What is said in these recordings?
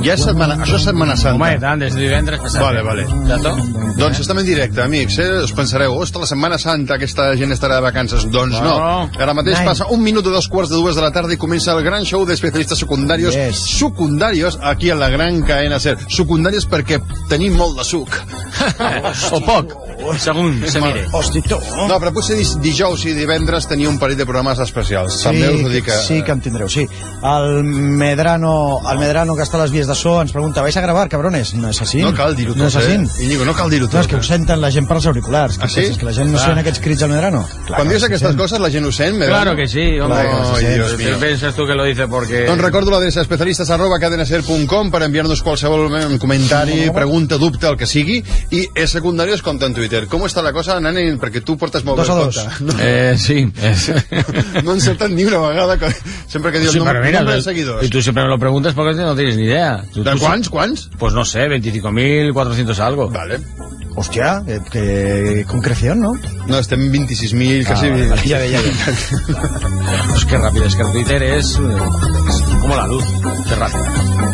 Ja és setmana... Això és Setmana Santa. Home, tant, des de divendres passat. Vale. Ja tot? Doncs estem en directe, amics, Us pensareu, ostres, la Setmana Santa, aquesta gent estarà de vacances. Doncs no. Ara mateix passa 1 minut de 2:45 de la tarda i comença el gran show d'especialistes secundarios. Secundarios, aquí a la gran cadena SER. Secundarios perquè tenim molt de suc. O poc. Segons se mire. Hosti, tu. No, però potser dijous i divendres tenia un parell de programes especials. També us ho dic que... Sí que en tindreu, sí. El Medrano que està a les vies de so ens pregunta, ¿vais a grabar, cabrones? No és així. No cal dir-ho tot, no és així. Íñigo, no cal dir-ho tot. No, és que ho senten la gent per als auriculars. Ah, sí? És que la gent no sent aquests crits al Medrano. Quan dius aquestes coses, la gent ho sent, Medrano? Claro que sí, hombre. Dios mío. ¿Piensas tú que lo dice porque...? Doncs recordo l'adreça especialistes@cadenaser.com per enviar-nos qualsevol comentari, pregunta, dubte, el que sigui, i és secundari es compta en Twitter. Com està la cosa, Nani? Perquè tu portes molt bé el compte. 2-2. Sí. No he encertat ni una vegada. Sempre que dius nombre de seguidors. Y tú siempre me lo preguntas porque no tienes ni idea. ¿De cuántos? Pues no sé, 25.400 algo. Vale. Hòstia, que concreció, ¿no? No, estem en 26.000, casi... Vale, ya ve. Pues qué rápido, es que el Twitter es como la luz, qué rápido.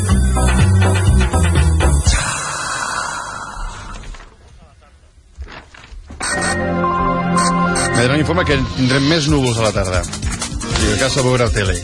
Medrano informa que tindrem més núvols a la tarda. I a casa veurà tele.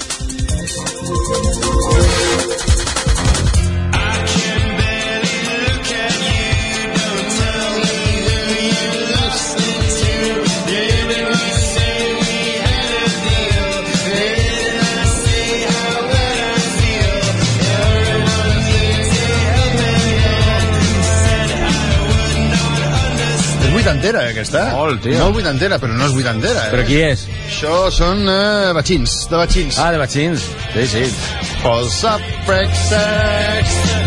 Vuitantera, aquesta. Molt, tio. Molt vuitantera, però no és vuitantera. Però qui és? Això són batxins, de batxins. Ah, de batxins. Sí. Pulse up, break sex.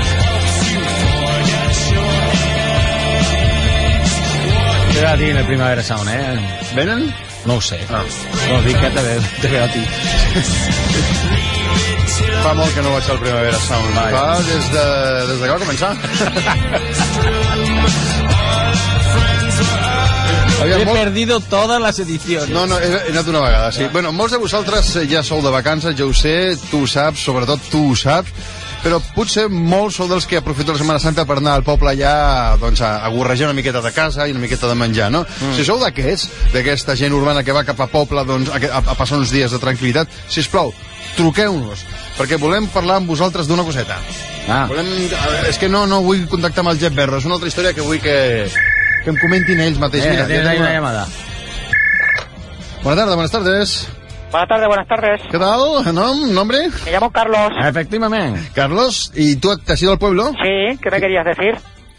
Te veo a ti en el Primavera Sound, Venen? No ho sé. No, dic que te veo a ti. Fa molt que no vaig al Primavera Sound. Fa des que va començar. He perdido todas las ediciones. No, he anat una vegada, sí. Bueno, molts de vosaltres ja sou de vacances, ja ho sé, tu ho saps, sobretot tu ho saps, però potser molts sou dels que aprofito la Setmana Santa per anar al poble allà, doncs, a gorrejar una miqueta de casa i una miqueta de menjar, no? Si sou d'aquesta gent urbana que va cap a poble, doncs, a passar uns dies de tranquil·litat, sisplau, truqueu-nos, perquè volem parlar amb vosaltres d'una coseta. És que no vull contactar amb el Jeff Berro, és una altra història que vull que em comentin ells mateix. Mira, tienes ahí una llamada. Buenas tardes. Buenas tardes. ¿Qué tal? ¿Nombre? Me llamo Carlos. Efectivamente. Carlos, ¿y tú te has ido al pueblo? Sí, ¿qué me querías decir?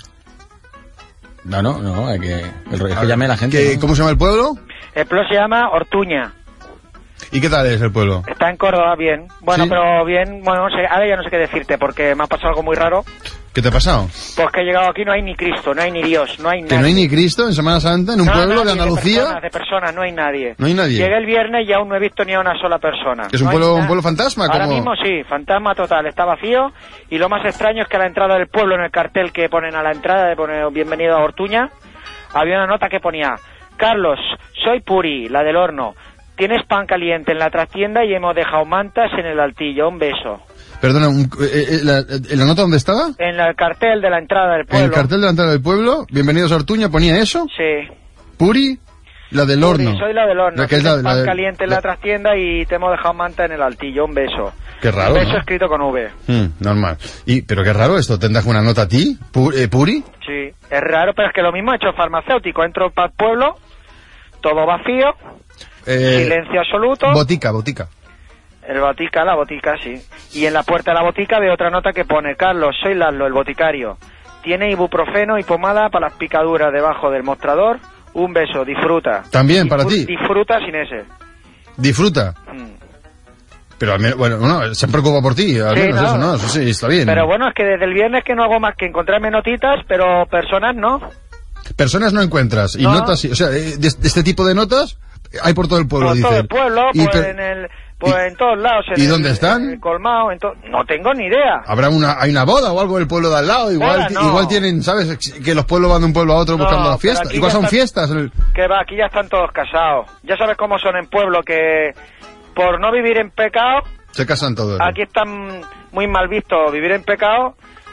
No, es que llame a la gente. ¿Cómo se llama el pueblo? El pueblo se llama Ortuña. ¿Y qué tal es el pueblo? Está en Córdoba, bien. Bueno, ¿Sí? pero bien, no sé, ahora ya no sé qué decirte, porque me ha pasado algo muy raro. ¿Qué te ha pasado? Pues que he llegado aquí, no hay ni Cristo, no hay ni Dios, no hay nadie. ¿Que no hay ni Cristo en Semana Santa, en un pueblo de Andalucía? De personas, no hay nadie. No hay nadie. Llegué el viernes y aún no he visto ni a una sola persona. ¿Es un pueblo fantasma? Ahora mismo sí, fantasma total, está vacío, y lo más extraño es que a la entrada del pueblo, en el cartel que ponen a la entrada, de poner bienvenido a Ortuña, había una nota que ponía: Carlos, soy Puri, la del horno. Tienes pan caliente en la trastienda y hemos dejado mantas en el altillo. Un beso. Perdona, ¿la nota dónde estaba? En el cartel de la entrada del pueblo. En el cartel de la entrada del pueblo, bienvenidos a Ortuña, ¿ponía eso? Sí. Puri, la del horno. Soy la del horno. Tienes pan caliente en la trastienda y te hemos dejado manta en el altillo. Un beso. Qué raro, un beso, ¿no? escrito con V. Normal. Pero qué raro esto, ¿te han dejado una nota a ti, Puri? Sí, es raro, pero es que lo mismo ha hecho el farmacéutico. Entro para el pueblo, todo vacío. Silencio absoluto. Botica. La botica, sí. Y en la puerta de la botica veo otra nota que pone: Carlos, soy Laszlo, el boticario. Tiene ibuprofeno y pomada para las picaduras debajo del mostrador. Un beso, disfruta. También para ti. Disfruta sin ese. Disfruta. Pero al menos, bueno, se preocupa por ti, al menos eso, ¿no? Eso sí, está bien. Pero bueno, es que desde el viernes que no hago más que encontrarme notitas, pero personas no. Personas no encuentras, y notas, o sea, de este tipo de notas hay por todo el pueblo, por dicen. Todo el pueblo, en todos lados. ¿Y dónde están? En el colmado, no tengo ni idea. ¿Hay una boda o algo en el pueblo de al lado? Igual tienen, ¿sabes? Que los pueblos van de un pueblo a otro buscando la fiesta. Igual son fiestas. Que va, aquí ya están todos casados. Ya sabes cómo son en pueblo, que por no vivir en pecado... Se casan todos. Aquí están muy mal visto vivir en pecado,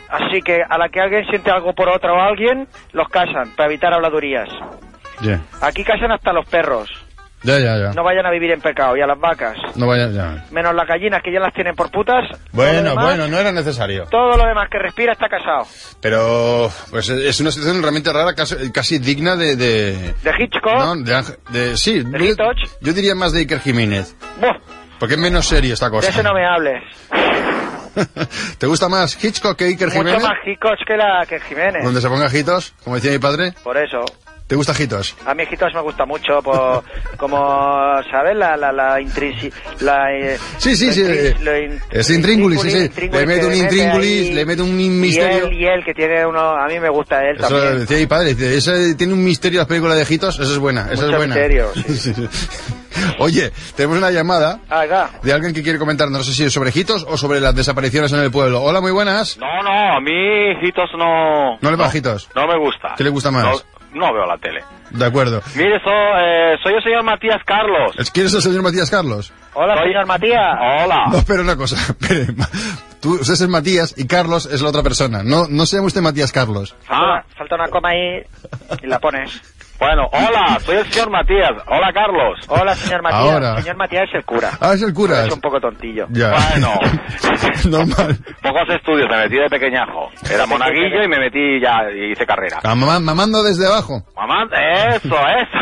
Así que a la que alguien siente algo por otra o alguien, los casan, para evitar habladurías. Yeah. Aquí casan hasta los perros. Ya. No vayan a vivir en pecado, y a las vacas. No vayan, ya. Menos las gallinas, que ya las tienen por putas. Bueno, no era necesario. Todo lo demás que respira está casado. Pero, pues es una situación realmente rara, casi digna de... ¿De Hitchcock? No, sí. ¿De Hitchcock? Yo diría más de Iker Jiménez. Buah. Porque es menos serio esta cosa. De ese no me hables. ¿Te gusta más Hitchcock que Iker Jiménez? Mucho más Hitchcock que Jiménez. Donde se ponga Hitos, como decía mi padre. Por eso. ¿Te gusta Hitos? A mí Hitos me gusta mucho, como, ¿sabes? Sí. Es intríngulis, sí. Le mete un intríngulis, le mete un misterio. Y él, que tiene uno... A mí me gusta él eso también. Decía mi padre, tiene un misterio las películas de Hitos, esa es buena. Esa es buena. Misterio, sí. Oye, tenemos una llamada Acá. de alguien que quiere comentar, no sé si es sobre Hitos o sobre las desapariciones en el pueblo. Hola, muy buenas. No, a mí Hitos no... ¿No le va a Hitos? No me gusta. ¿Qué le gusta más? No veo la tele. De acuerdo. Mire, soy el señor Matías Carlos. ¿Quieres el señor Matías Carlos? Hola, señor Matías. Hola. No, pero una cosa. Usted es Matías y Carlos es la otra persona. No se llama usted Matías Carlos. Falta una coma ahí y la pones. Bueno, hola, soy el señor Matías. Hola, Carlos. Hola, señor Matías. Ahora. Señor Matías es el cura. Es el cura. Es un poco tontillo. Ya. Bueno. Normal. Pocos estudios, me metí de pequeñajo. Era monaguillo y me metí ya y hice carrera. Mamando desde abajo. Mamá, eso.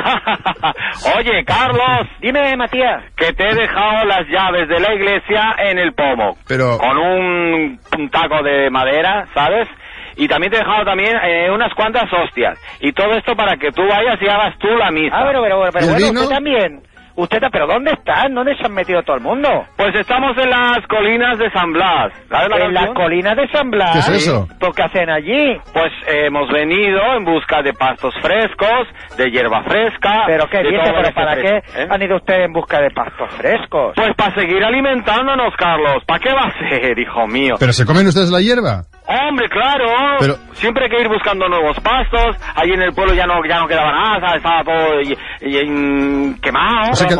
Oye, Carlos. Dime, Matías. Que te he dejado las llaves de la iglesia en el pomo. Pero... Con un taco de madera, ¿sabes? Y también te he dejado unas cuantas hostias. Y todo esto para que tú vayas y hagas tú la misa. Pero bueno, vino? usted también. ¿Pero dónde están? ¿Dónde se han metido todo el mundo? Pues estamos en las colinas de San Blas. ¿Sabes la ¿En las canción? colinas de San Blas? ¿Qué es eso? ¿Por qué hacen allí? Pues hemos venido en busca de pastos frescos, de hierba fresca... ¿Pero qué dice? ¿Pero para qué ¿Eh? han ido ustedes en busca de pastos frescos? Pues para seguir alimentándonos, Carlos. ¿Para qué va a ser, hijo mío? ¿Pero se comen ustedes la hierba? Hombre, claro. Pero... Siempre hay que ir buscando nuevos pastos. Allí en el pueblo ya no quedaba nada, ¿sabes? Estaba todo quemado. O sea que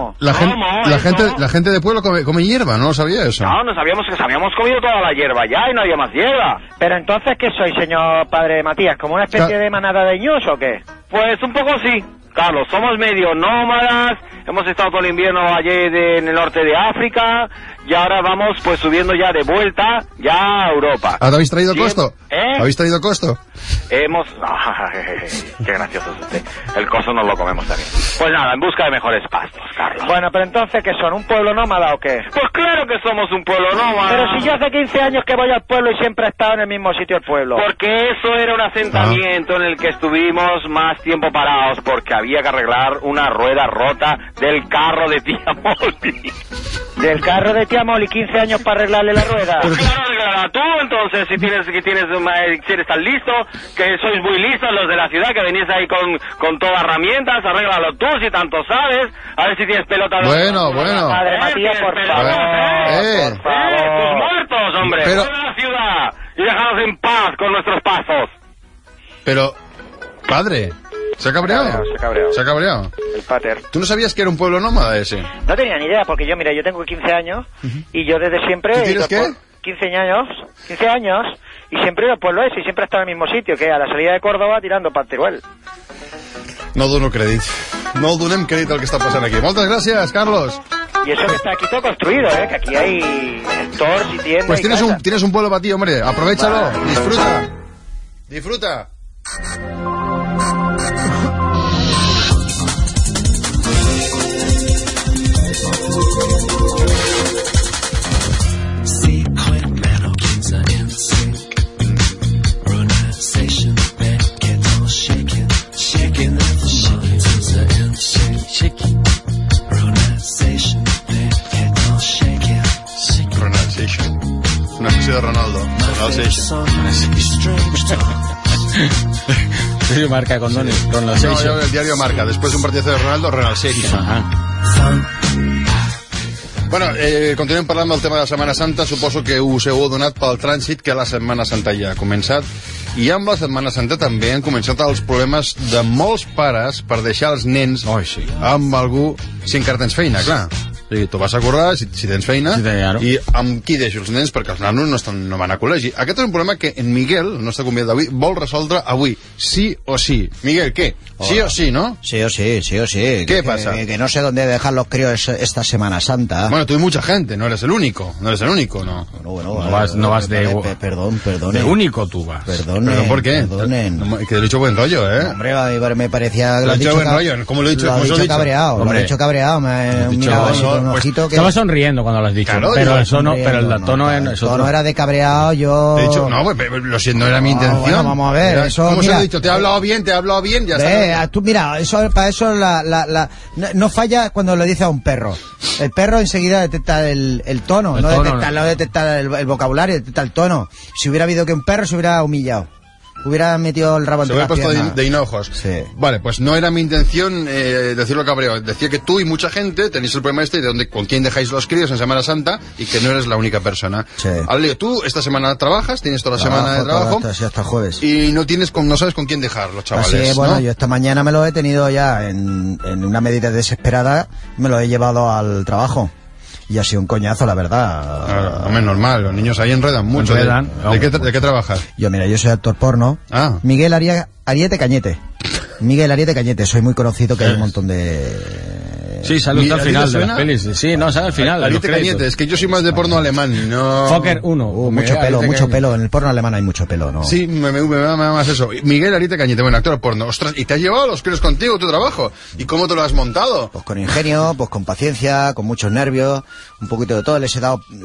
la gente del pueblo come hierba, ¿no lo sabía eso? No, sabíamos que habíamos comido toda la hierba ya y no había más hierba. Pero entonces, ¿qué soy, señor padre Matías? ¿Como una especie de manada de ñus o qué? Pues un poco sí, Carlos. Somos medio nómadas. Hemos estado todo el invierno allí en el norte de África y ahora vamos pues subiendo ya de vuelta ya a Europa. ¿Habéis traído costo? ¿Eh? ¿Habéis traído costo? Hemos... qué gracioso es usted. El costo nos lo comemos también. Pues nada, en busca de mejores pastos, Carlos. Bueno, pero entonces, ¿qué son? ¿Un pueblo nómada o qué? Pues claro que somos un pueblo nómada. Pero si yo hace 15 años que voy al pueblo y siempre he estado en el mismo sitio el pueblo. Porque eso era un asentamiento en el que estuvimos más tiempo parados porque había que arreglar una rueda rota del carro de tía Molly. ¿Del carro de tía Molly 15 años para arreglarle la rueda? Pues claro, arreglarla tú, entonces, si eres tan listo, que sois muy listos los de la ciudad, que venís ahí con todas herramientas, arréglalo tú si tanto sabes, a ver si tienes pelota. Bueno. Madre Matías, por favor. Por favor. Tus muertos, hombre. Pero... Fuera de la ciudad y dejanos en paz con nuestros pasos. Pero, padre... ¿Se ha cabreado? Se ha cabreado. El pater. ¿Tú no sabías que era un pueblo nómada ese? No tenía ni idea, porque yo tengo 15 años y yo desde siempre... ¿Tú tienes qué? 15 años, y siempre he ido al pueblo ese y siempre he estado en el mismo sitio, que a la salida de Córdoba tirando para Teruel. No dono crèdit. No donem crèdit al que està passant aquí. Moltes gràcies, Carlos. Y eso que está aquí todo construido, que aquí hay stores y tiendas. Pues y tienes un pueblo para ti, hombre. Aprovéchalo. Vale. Disfruta. Una sessió de Ronaldo. Diario Marca, condones. Ronald Seixas. No, el diario Marca. Después de un partido de Ronaldo, Ronald Seixas. Bueno, continuem parlant del tema de la Setmana Santa. Suposo que us heu adonat pel trànsit que la Setmana Santa ja ha començat. I amb la Setmana Santa també han començat els problemes de molts pares per deixar els nens amb algú si encara tens feina, clar. O sigui, tu vas a currar, si tens feina, Sí, claro. i amb qui deixo els nens? Perquè els nanos no van a col·legi. Aquest és un problema que en Miguel, el nostre convidat d'avui, vol resoldre avui. Sí o sí. Miguel, ¿qué? Sí o sí, ¿no? Sí o sí, sí o sí. ¿Qué pasa? Que no sé dónde dejar los críos esta Semana Santa. Bueno, tú y mucha gente, no eres el único. No eres el único, ¿no? Bueno, No vas de... Perdón. De único tú vas. Perdonen. ¿Perdón por qué? Perdonen. Que lo he dicho buen rollo, ¿eh? Hombre, me parecía que Lo has dicho buen rollo. ¿Cómo lo he dicho? Lo ¿Cómo has se lo he dicho dicho? cabreado, lo Hombre. has dicho cabreado. Me he dicho, mirado así no, con un pues, ojito que... Estaba sonriendo cuando lo has dicho. Claro, pero yo- eso no, pero el tono es el tono otro. era de cabreado, yo... Te he dicho, no, pues, lo siento, no era mi intención. bueno, vamos a ver, Era- eso, ¿Cómo se mira, lo he dicho? Te he hablado bien, ya está. Tú mira, para eso no falla cuando lo dice a un perro. El perro enseguida detecta el tono, El no tono, detecta, no detecta el vocabulario, detecta el tono. Si hubiera habido que un perro se hubiera humillado, hubiera metido el rabo Se entre hubiera las puesto piernas. de hinojos. Sí. Vale, pues no era mi intención decirlo cabreo. Decía que tú y mucha gente tenéis el problema de con quién dejáis los críos en Semana Santa y que no eres la única persona. Sí. Al lío, tú esta semana trabajas, tienes toda la semana de trabajo hasta el jueves. y no sabes con quién dejar los chavales, Así, bueno, ¿no? yo esta mañana me lo he tenido ya en una medida desesperada, me lo he llevado al trabajo. Y ha sido un coñazo, la verdad. Claro, hombre, normal, los niños ahí enredan mucho. Enredan. ¿De qué trabajas? Yo soy actor porno. Ah. Miguel Ariete Cañete. Soy muy conocido, que hay un montón de... Sí, sale ¿A al ti final te de las suena? pelis. Sí, no, sale al final. Ariete Cañete, es que yo soy más de porno alemán, no... Fokker 1. mucho pelo. En el porno alemán hay mucho pelo, ¿no? Sí, me da más eso. Miguel Ariete Cañete, bueno, actor porno. Ostras, ¿y te has llevado los críos contigo, tu trabajo? ¿Y cómo te lo has montado? Pues con ingenio, pues con paciencia, con muchos nervios, un poquito de todo. Les he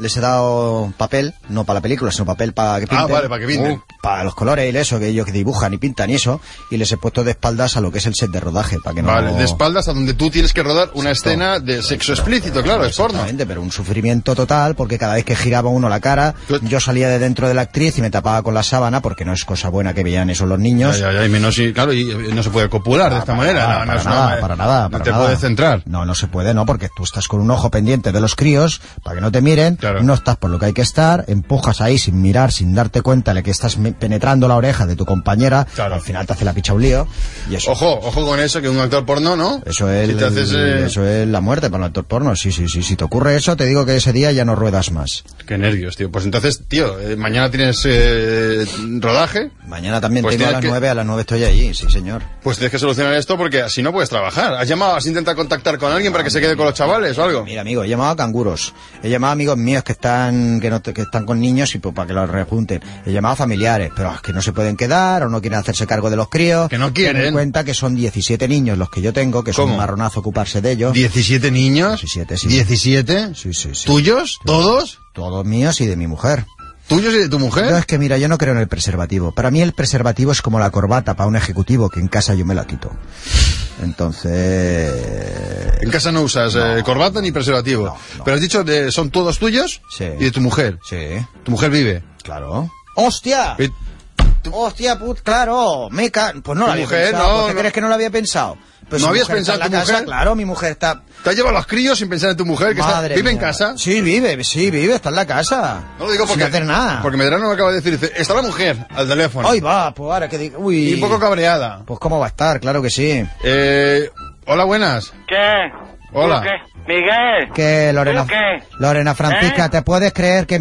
dado papel, no para la película, sino papel para que pinten. Ah, vale, para que pinten. Para los colores y eso, que ellos que dibujan y pintan y eso. Y les he puesto de espaldas a lo que es el set de rodaje, para que no... Vale, de espaldas a donde tú tienes que rodar una escena de sexo explícito, claro, es porno. Exactamente, pero un sufrimiento total, porque cada vez que giraba uno la cara, yo salía de dentro de la actriz y me tapaba con la sábana, porque no es cosa buena que vean eso los niños. Ya, y menos, claro, y no se puede copular de esta manera. Para nada. No te puedes centrar. No se puede, no, porque tú estás con un ojo pendiente de los críos, para que no te miren, Claro. no estás por lo que hay que estar, empujas ahí sin mirar, sin darte cuenta de que estás penetrando la oreja de tu compañera, Claro. al final te hace la picha un lío, y eso... Ojo con eso, que un actor porno, ¿no? Eso es, Si te haces, eso es la muerte para el actor porno, sí. Si te ocurre eso, te digo que ese día ya no ruedas más. Qué nervios, tío. Pues entonces, tío, mañana tienes rodaje, Mañana también Pues tengo a tienes las 9 estoy allí, sí señor. pues tienes que solucionar esto porque así no puedes trabajar. ¿Has intentado contactar con alguien para que se quede con los chavales o algo? Mira, amigo, he llamado a canguros, he llamado a amigos míos que están con niños y pues para que los rejunten, he llamado a familiares, pero es que no se pueden quedar o no quieren hacerse cargo de los críos. Que no quieren. Ten en cuenta que son 17 niños los que yo tengo, que son ¿Cómo? un marronazo ocuparse de ellos. ¿17 niños? 17, sí. ¿17? Sí. ¿Tuyos? ¿Todos? Todos míos y de mi mujer. ¿Tuyos y de tu mujer? Yo es que mira, yo no creo en el preservativo. Para mí el preservativo es como la corbata para un ejecutivo, que en casa yo me la quito. Entonces... En casa no usas corbata ni preservativo. No. Pero has dicho, ¿son todos tuyos? Sí. ¿Y de tu mujer? Sí, ¿Tu mujer vive? claro. ¡Hostia! ¿Y ¡Hostia, claro! Pues no la había mujer, pensado. no, ¿Por qué no. crees que no la había pensado? Pues ¿No mi habías mujer está pensado en en la tu casa, mujer? Claro, mi mujer está... ¿Te has llevado a los críos sin pensar en tu mujer? Que Madre ¿Vive en mía. casa? Sí, vive, está en la casa. No lo digo porque... Sin hacer nada. Porque Medrano me acaba de decir, dice, está la mujer al teléfono. Hoy va, pues ahora que digo... Uy. Y un poco cabreada. Pues cómo va a estar, claro que sí. Hola, buenas. ¿Qué? Hola. ¿Tú qué? Miguel. Que Lorena... ¿Tú qué? Lorena Francisca, ¿Eh? ¿te puedes creer que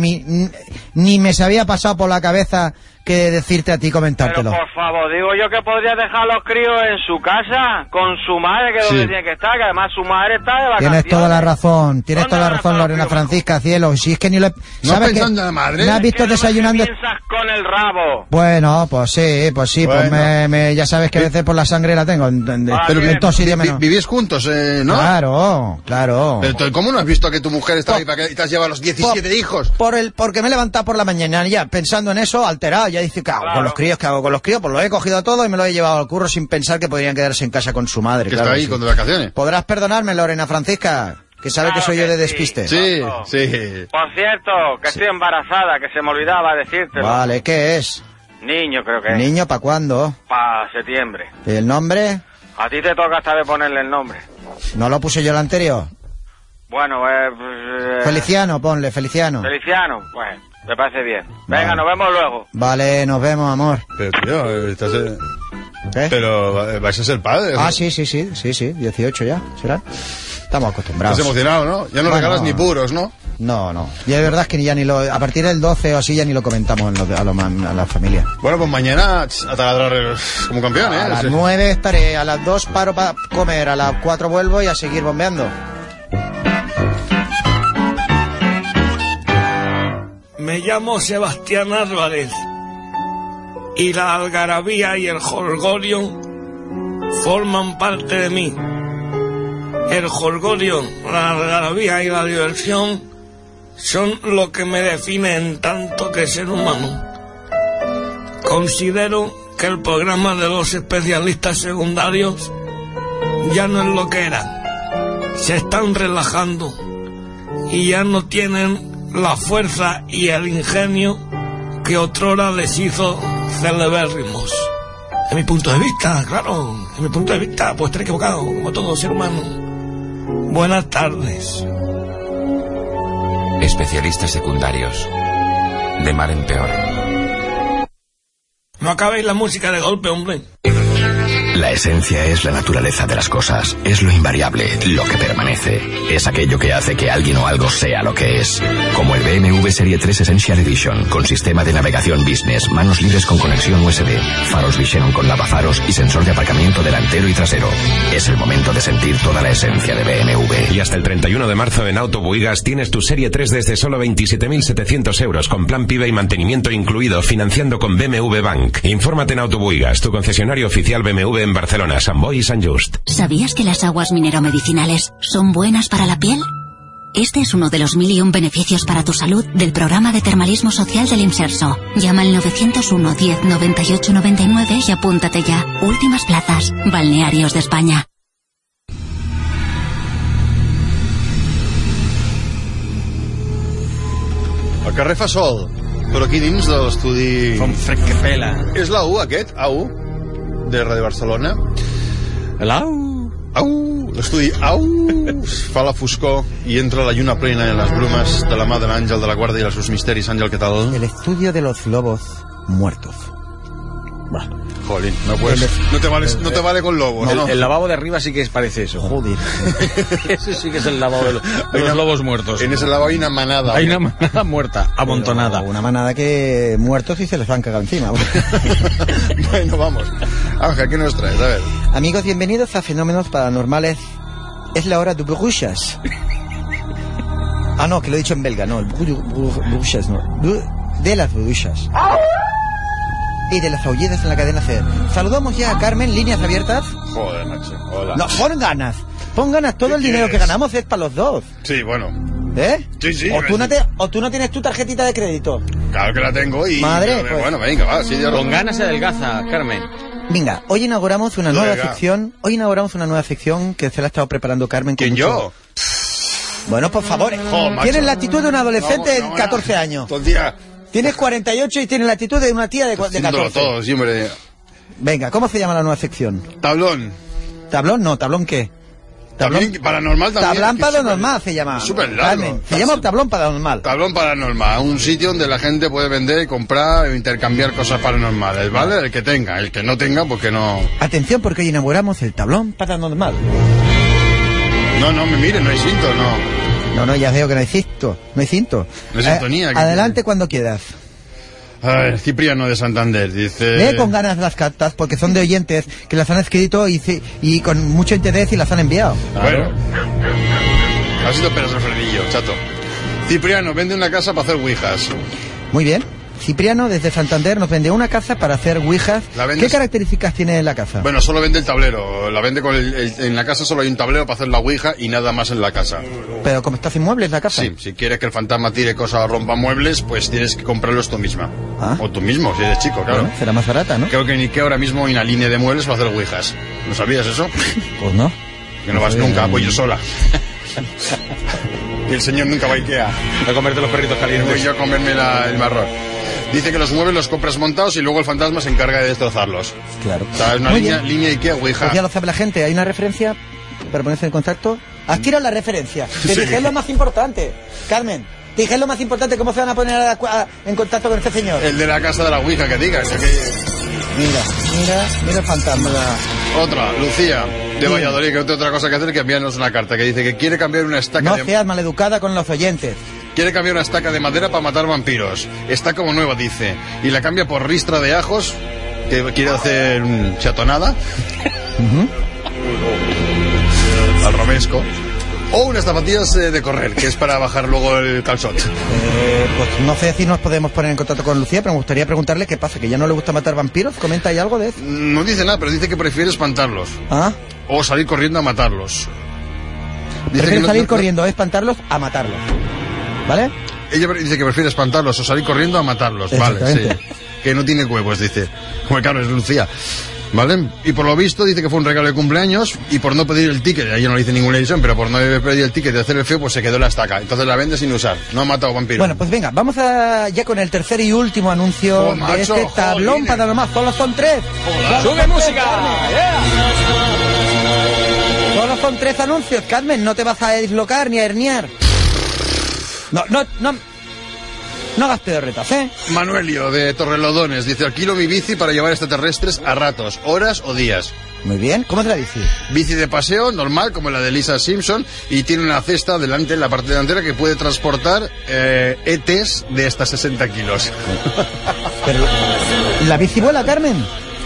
ni me se había pasado por la cabeza que decirte a ti Pero comentártelo? por favor, digo yo que podría dejar a los críos en su casa con su madre, que es donde Sí. tiene que estar, que además su madre está de vacaciones. Tienes toda la razón, ¿Dónde Lorena tío? Francisca, cielo. Si es que ni lo... ¿No has pensado en la madre? ¿Me has visto ¿Qué desayunando? piensas con el rabo? Bueno, pues sí, pues Bueno. ya sabes que a veces por la sangre la tengo. Pero bien. en todos sitios menos. vivís juntos, ¿no? Claro. Pero ¿cómo no has visto que tu mujer está ahí para que te has llevado a los 17 hijos? Porque me he levantado por la mañana ya pensando en eso, alterado, ya dice, ¿qué hago con los críos? ¿Qué hago con los críos? Pues lo he cogido todo y me lo he llevado al curro sin pensar que podrían quedarse en casa con su madre. Que claro está ahí sí. con de vacaciones. Podrás perdonarme, Lorena Francisca, que sabe que Claro soy yo que de sí. despiste. Sí, sí. Por cierto, que estoy embarazada, que se me olvidaba decírtelo. Vale, ¿qué es? Niño, creo que es. ¿Niño para cuándo? Para septiembre. ¿Y el nombre? A ti te toca esta vez ponerle el nombre. ¿No lo puse yo el anterior? Bueno, Feliciano, ponle, Feliciano. Feliciano, pues, me parece bien. Venga, Vale. nos vemos luego. Vale, nos vemos, amor. Pero, tío, estás... ¿Qué? Pero vais a ser padres. Ah, sí, 18 ya, ¿será? Estamos acostumbrados. Estás emocionado, ¿no? Ya no regalas ni puros, ¿no? No. Y la verdad es que ya ni lo... A partir del 12 o así ya ni lo comentamos a la familia. Bueno, pues mañana a taladrar como campeón, ¿eh? A las 9 estaré, a las 2 paro para comer, a las 4 vuelvo y a seguir bombeando. Me llamo Sebastián Álvarez y la algarabía y el jolgorio forman parte de mí. El jolgorio, la algarabía y la diversión son lo que me define en tanto que ser humano. Considero que el programa de los especialistas secundarios ya no es lo que era. Se están relajando y ya no tienen la fuerza y el ingenio que otrora les hizo celebérrimos. En mi punto de vista, claro, en mi punto de vista, pues estar equivocado, como todo ser humano. Buenas tardes. Especialistas secundarios. De mal en peor. No acabéis la música de golpe, hombre. La esencia es la naturaleza de las cosas, es lo invariable, lo que permanece. Es aquello que hace que alguien o algo sea lo que es. Como el BMW Serie 3 Essential Edition, con sistema de navegación business, manos libres con conexión USB, faros Vision con lavafaros y sensor de aparcamiento delantero y trasero. Es el momento de sentir toda la esencia de BMW. Y hasta el 31 de marzo en Auto Buigas tienes tu Serie 3 desde solo 27.700 euros, con plan PIB y mantenimiento incluido, financiando con BMW Bank. Infórmate en Auto Buigas, tu concesionario oficial BMW en Barcelona, Sant Boi y Sant Just. ¿Sabías que las aguas mineromedicinales son buenas para la piel? Este es uno de los 1001 beneficios para tu salud del programa de termalismo social del IMSERSO. Llama al 901 10 98 99 y apúntate ya. Últimas plazas. Balnearios de España. El carrer fa sol, però aquí dins de l'estudi... Fa un fred que pela. És la U, aquest? AU? De Ràdio Barcelona? L'au? Au! L'estudi Au! Fa la foscor i entra la lluna plena en les brumes de la mà de l'àngel de la guarda i els seus misteris. Àngel, què tal? El estudio de los lobos muertos. Bah, jolín, no te vale con lobos, ¿no? El lavabo de arriba sí que parece eso. Joder. Ese sí que es el lavabo de los lobos muertos. En ese lavabo hay una manada. Hay una manada muerta, amontonada. Una manada que muertos y se les han cagado encima. Bueno, vamos. Ángel, ¿qué nos traes? A ver. Amigos, bienvenidos a Fenómenos Paranormales. Es la hora de brujas. Ah, no, que lo he dicho en belga, no. Brujas, no. De las brujas. Y de las aullidas en la cadena C. Saludamos ya a Carmen, líneas abiertas. Joder, macho. Hola. No, pon ganas. Pon ganas, todo el dinero que ganamos es para los dos. Sí, bueno. ¿Eh? Sí. O tú no tienes tu tarjetita de crédito. Claro que la tengo y... Madre, pues. Bueno, venga, va. Sí, Con ganas se adelgaza, Carmen. Venga, hoy inauguramos una nueva sección. Hoy inauguramos una nueva sección que se la ha estado preparando Carmen. ¿Quién, yo? Bueno, por favor. Tienes la actitud de un adolescente de 14 años. Todo el día... Tienes 48 y tienes la actitud de una tía de 14. Todo, sí, hombre. Venga, ¿cómo se llama la nueva sección? Tablón. ¿Tablón? No, ¿tablón qué? Tablón paranormal también. Tablón paranormal se llama. Súper largo. Carmen, se llama tablón paranormal. Tablón paranormal, un sitio donde la gente puede vender, comprar e intercambiar cosas paranormales, ¿vale? El que tenga, el que no tenga, pues que no... Atención, porque hoy inauguramos el tablón paranormal. No me mire, no hay cinto, no. No, ya veo que no hay cinto. No hay cinto. No hay sintonía. Adelante cuando quieras. A ver, Cipriano de Santander dice... Con ganas las cartas, porque son de oyentes que las han escrito y con mucho interés y las han enviado. Bueno. Ha sido peras el frenillo, chato. Cipriano vende una casa para hacer ouijas. Muy bien. Cipriano desde Santander nos vende una casa para hacer ouijas. ¿Qué características tiene la casa? Bueno, solo vende el tablero. La vende con en la casa solo hay un tablero para hacer la ouija y nada más en la casa. Pero como está sin muebles la casa. Sí, si quieres que el fantasma tire cosas o rompa muebles, pues tienes que comprarlos tú misma. O tú mismo, si eres chico, claro. Bueno, será más barata, ¿no? Creo que en Ikea ahora mismo hay una línea de muebles para hacer ouijas. ¿No sabías eso? Pues no. Que no vas nunca, pues yo sola. Y el señor nunca va a Ikea. A comerte los perritos calientes. Voy yo a comerme el marrón. Dice que los muebles los compras montados y luego el fantasma se encarga de destrozarlos. Claro. O sea, es una línea Ikea Ouija. Pues ya lo sabe la gente, hay una referencia para ponerse en contacto. Adquiera la referencia. Te dije lo más importante. Carmen, te dije lo más importante, ¿cómo se van a poner en contacto con este señor? El de la casa de la Ouija, que digas. Mira el fantasma. Otra, Lucía, de Valladolid, que no tiene otra cosa que hacer que enviarnos una carta que dice que quiere cambiar una estaca No seas maleducada con los oyentes. Quiere cambiar una estaca de madera para matar vampiros. Está como nueva, dice. Y la cambia por ristra de ajos, que quiere hacer chatonada. Al romesco. O unas zapatillas de correr, que es para bajar luego el calzot. Pues no sé si nos podemos poner en contacto con Lucía, pero me gustaría preguntarle qué pasa, que ya no le gusta matar vampiros. ¿Comenta ahí algo de eso? No dice nada, pero dice que prefiere espantarlos. ¿Ah? O salir corriendo a matarlos. Prefiere salir corriendo a espantarlos a matarlos. ¿Vale? Ella dice que prefiere espantarlos o salir corriendo a matarlos. Vale, sí. Que no tiene huevos, dice. Como claro, es Lucía. ¿Vale? Y por lo visto dice que fue un regalo de cumpleaños y por no pedir el ticket, ella no le dice ninguna edición, pero por no haber pedido el ticket de hacer el feo, pues se quedó la estaca. Entonces la vende sin usar. No ha matado vampiros. Bueno, pues venga, vamos ya con el tercer y último anuncio de este tablón paranormal. Solo son 3. ¡Sube música! Solo son 3 anuncios, Carmen. No te vas a dislocar ni a herniar. No hagas pedorretas, ¿eh? Manuelio, de Torrelodones, dice: alquilo mi bici para llevar extraterrestres a ratos, horas o días. Muy bien, ¿cómo es la bici? Bici de paseo, normal, como la de Lisa Simpson, y tiene una cesta delante, en la parte delantera, que puede transportar ETs de hasta 60 kilos. Pero, ¿la bici vuela, Carmen?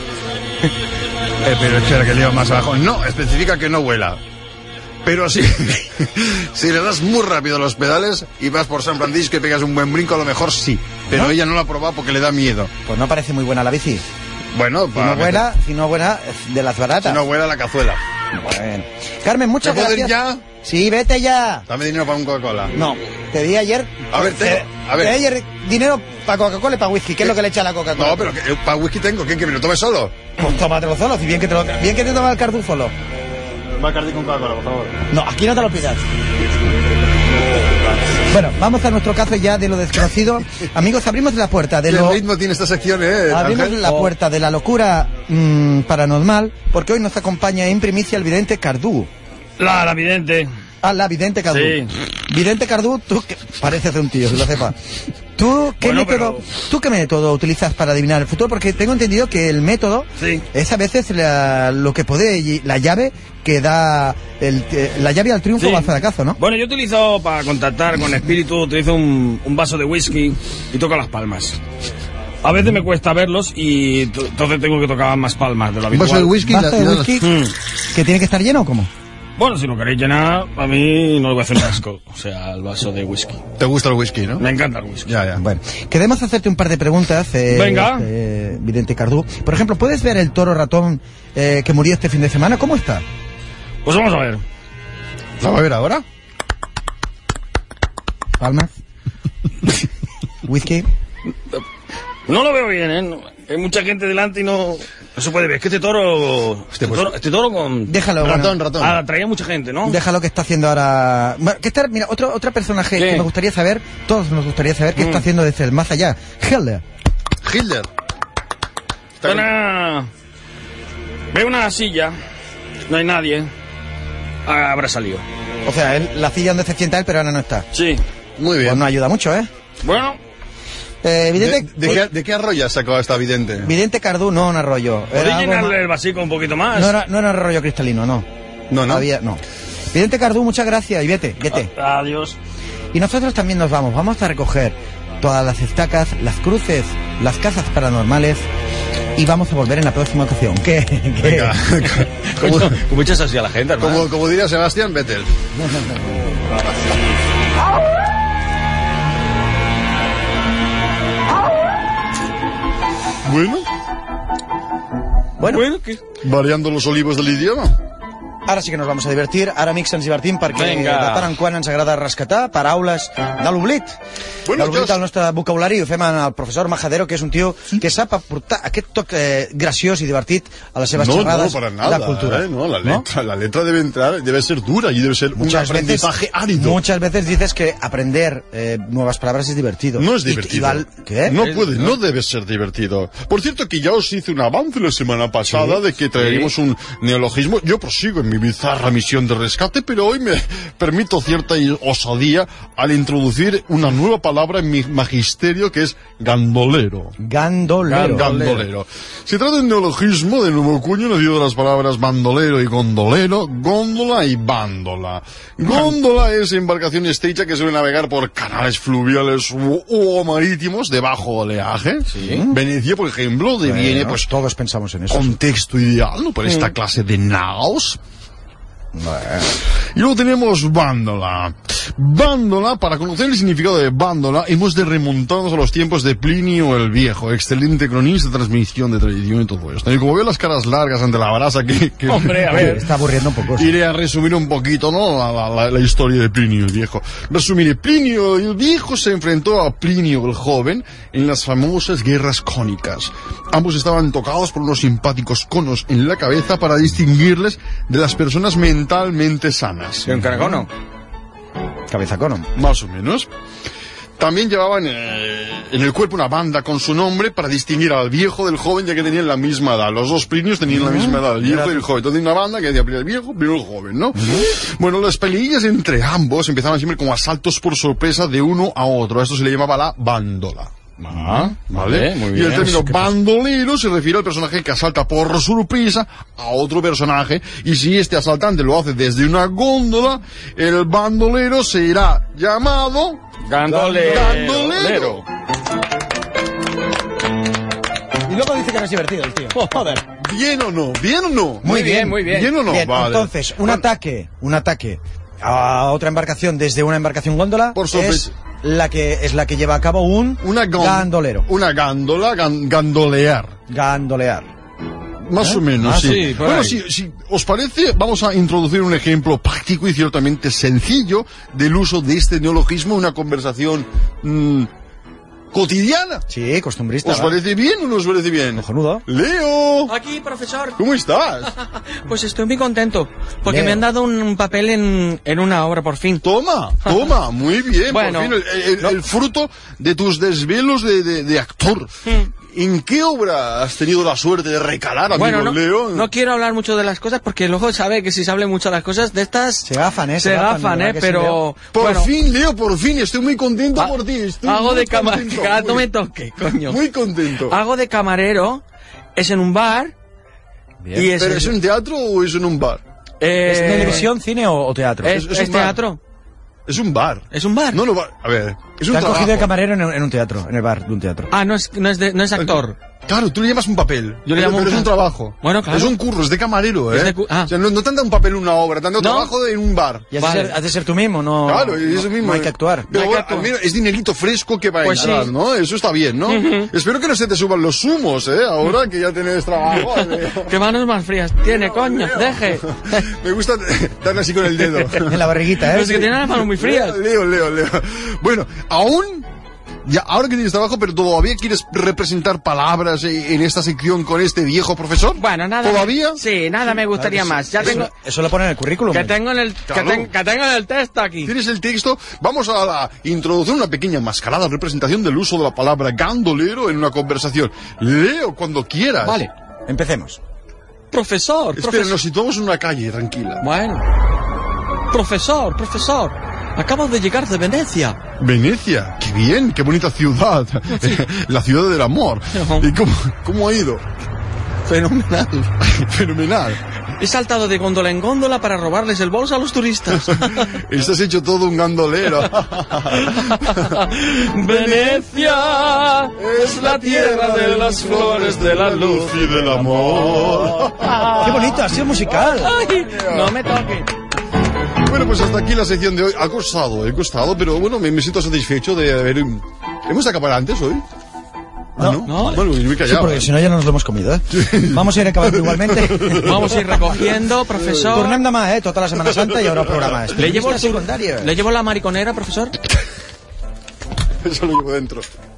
Pero espera, que leo más abajo. No, especifica que no vuela. Pero sí, si le das muy rápido a los pedales y vas por San Francisco y pegas un buen brinco, a lo mejor sí. Pero ella no lo ha probado porque le da miedo. Pues no parece muy buena la bici. Bueno, si no vuela, de las baratas. Si no vuela, la cazuela. Bueno. Carmen, muchas gracias. ¿Puedo ir ya? Sí, vete ya. Dame dinero para un Coca-Cola. No, te di ayer... Te di ayer dinero para Coca-Cola y para whisky. ¿Qué es lo que le echa a la Coca-Cola? No, pero para whisky tengo. ¿Quién que me lo tome solo? Pues tómatelo solo, si bien que te toma el cardú solo. Bacardi con Coca-Cola, por favor. No, aquí no te lo pidas. Bueno, vamos a nuestro caso ya de lo desconocido. Amigos, abrimos la puerta de lo... ¿Qué ritmo tiene esta sección, Abrimos Ángel? la puerta de la locura paranormal, porque hoy nos acompaña en primicia el vidente Cardú. La vidente. Ah, la vidente Cardú. Sí. Vidente Cardú, tú que pareces un tío, si lo sepa. ¿Tú qué método utilizas para adivinar el futuro? Porque tengo entendido que el método es a veces lo que puede, la llave que da la llave al triunfo o al fracaso, ¿no? Bueno, yo utilizo, para contactar con espíritu, utilizo un vaso de whisky y toco las palmas. A veces me cuesta verlos y entonces tengo que tocar más palmas de lo habitual. ¿Un vaso de whisky? ¿Que tiene que estar lleno o cómo? Bueno, si lo queréis llenar, a mí no le voy a hacer un asco. O sea, el vaso de whisky. ¿Te gusta el whisky, no? Me encanta el whisky. Ya. Bueno, queremos hacerte un par de preguntas. Venga. Vidente Cardú. Por ejemplo, ¿puedes ver el toro ratón que murió este fin de semana? ¿Cómo está? Pues vamos a ver. ¿La va a ver ahora? Palmas. Whisky. No lo veo bien, ¿eh? Hay mucha gente delante y no se puede ver. Es que este toro con... Déjalo. Ratón. Traía mucha gente, ¿no? Déjalo que está haciendo ahora... Bueno, mira, otro personaje que me gustaría saber, todos nos gustaría saber qué está haciendo desde el más allá. Hitler. Veo una silla, no hay nadie. Habrá salido. O sea, la silla donde se sienta él, pero ahora no está. Sí. Muy bien. Pues no ayuda mucho, ¿eh? Bueno... ¿De qué arroyo has sacado esta vidente? Vidente Cardú, no un arroyo. ¿Podéis llenarle el vasico un poquito más? No era un arroyo cristalino, no. No. No. Vidente Cardú, muchas gracias y vete. Adiós. Y nosotros también nos vamos a recoger todas las estacas, las cruces, las casas paranormales y vamos a volver en la próxima ocasión. Venga. ¿Cómo echas así a la gente, hermano? Como diría Sebastián Vettel. Bueno, variando los olivos del idioma. Ara sí que nos vamos a divertir, ara amics ens divertim perquè de tant en quant ens agrada rescatar paraules de l'oblit. De l'oblit del nostre vocabulari ho fem al professor Majadero, que és un tio que sap aportar aquest toc graciós i divertit a les seves xerrades de cultura. La letra debe entrar, debe ser dura y debe ser un aprendizaje árido. Muchas veces dices que aprender nuevas palabras es divertido. No es divertido. ¿Qué? No debe ser divertido. Por cierto que ya os hice un avance la semana pasada de que traeríamos un neologismo. Yo prosigo en mi bizarra misión de rescate, pero hoy me permito cierta osadía al introducir una nueva palabra en mi magisterio, que es gandolero. Gandolero. Se trata de un neologismo de nuevo cuño nacido de las palabras bandolero y gondolero, góndola y bándola. Góndola es embarcación estrecha que suele navegar por canales fluviales o marítimos de bajo oleaje. ¿Sí? Venecia, por ejemplo, deviene, pues, todos pensamos en eso. Contexto ideal, ¿no?, para esta clase de naos. Y luego tenemos bándola. Bándola, para conocer el significado de bándola, hemos de remontarnos a los tiempos de Plinio el Viejo, excelente cronista, transmisión de tradición y todo esto. Y como veo las caras largas ante la brasa que hombre, a ver, está aburriendo un poco. Iré a resumir un poquito, ¿no?, la historia de Plinio el Viejo. Resumiré: Plinio el Viejo se enfrentó a Plinio el Joven en las famosas guerras cónicas. Ambos estaban tocados por unos simpáticos conos en la cabeza para distinguirles de las personas mentalmente sanas. ¿Un caracono? Cabeza cono. Más o menos. También llevaban en el cuerpo una banda con su nombre para distinguir al viejo del joven, ya que tenían la misma edad. Los dos Plinios tenían la misma edad, el viejo y el joven. Entonces una banda que decía primero el viejo, primero el joven, ¿no? Bueno, las peleillas entre ambos empezaban siempre como asaltos por sorpresa de uno a otro. A esto se le llamaba la bándola. ¿Vale? Muy bien. Y el término bandolero se refiere al personaje que asalta por sorpresa a otro personaje, y si este asaltante lo hace desde una góndola, el bandolero será llamado gandolero. Y luego dice que no es divertido el tío. Joder. ¿Bien o no? ¿Bien o no? Muy bien. ¿Bien o no? Bien, vale. Entonces, un ataque a otra embarcación desde una embarcación góndola es la que lleva a cabo una gandolero. Una gándola, gandolear. Más o menos, sí. Bueno, si os parece, vamos a introducir un ejemplo práctico y ciertamente sencillo del uso de este neologismo en una conversación cotidiana. Sí, costumbrista. ¿Os parece bien o no os parece bien? Cojonudo. Leo. Aquí, profesor. ¿Cómo estás? Pues estoy muy contento, porque Leo. me han dado un papel en una obra, por fin. Toma, muy bien. Bueno, por fin, el fruto de tus desvelos de actor. ¿En qué obra has tenido la suerte de recalar, amigo Leo? No quiero hablar mucho de las cosas, porque luego sabe que si se habla mucho de las cosas de estas... Se gafan, pero... Por fin, Leo, por fin, estoy muy contento por ti. Hago de camarero... No me toque, coño. Muy contento. Hago de camarero, es en un bar... Bien. ¿Pero es un teatro o es en un bar? ¿Es televisión, cine o teatro? Es teatro. Es un bar. ¿Es un bar? No, a ver, es un Te han trabajo. cogido de camarero en un teatro, en el bar de un teatro. Ah, no es actor. Claro, tú le llamas un papel. Yo le llamo pero es un trabajo. Bueno, claro. Es un curro, es de camarero, ¿eh? O sea, no te han dado un papel en una obra, te han dado trabajo en un bar. Y has de ser tú mismo, ¿no? Claro, eso mismo. No hay que actuar. Pero bueno, al menos es dinerito fresco que va a entrar, sí. ¿no? Eso está bien, ¿no? Espero que no se te suban los humos, ¿eh? Ahora que ya tenés trabajo. ¿Qué manos más frías tiene, coño? Deje. Me gusta darle así con el dedo. En la barriguita, ¿eh? Pero es que tiene las manos muy frías. Leo. Bueno, ahora que tienes trabajo, pero todavía quieres representar palabras en esta sección con este viejo profesor. Bueno, nada. ¿Todavía? Sí, nada me gustaría más. Ya tengo. Eso lo pone en el currículum. Que tengo en el texto aquí. ¿Tienes el texto? Vamos a introducir una pequeña mascarada representación del uso de la palabra gandolero en una conversación. Leo cuando quieras. Vale, empecemos. Profesor. Espera, nos situamos en una calle, tranquila. Bueno. Profesor. Acabo de llegar de Venecia. Venecia, qué bien, qué bonita ciudad. Sí. La ciudad del amor. ¿Y cómo ha ido? Fenomenal. He saltado de góndola en góndola para robarles el bolso a los turistas. Estás hecho todo un gandolero. Venecia es la tierra de las flores, de la luz y del amor. Qué bonito, ha sido musical. Ay, no me toque. Bueno, pues hasta aquí la sección de hoy. Ha costado, pero bueno, me siento satisfecho de haber... ¿Hemos acabado antes hoy? No. Bueno, yo me callaba. Sí, porque si no ya nos lo hemos comido, ¿eh? Vamos a ir acabando igualmente. Vamos a ir recogiendo, profesor. Tornem demà, Tota la Semana Santa y ahora programa. ¿Le llevo la mariconera, profesor? Eso lo llevo dentro.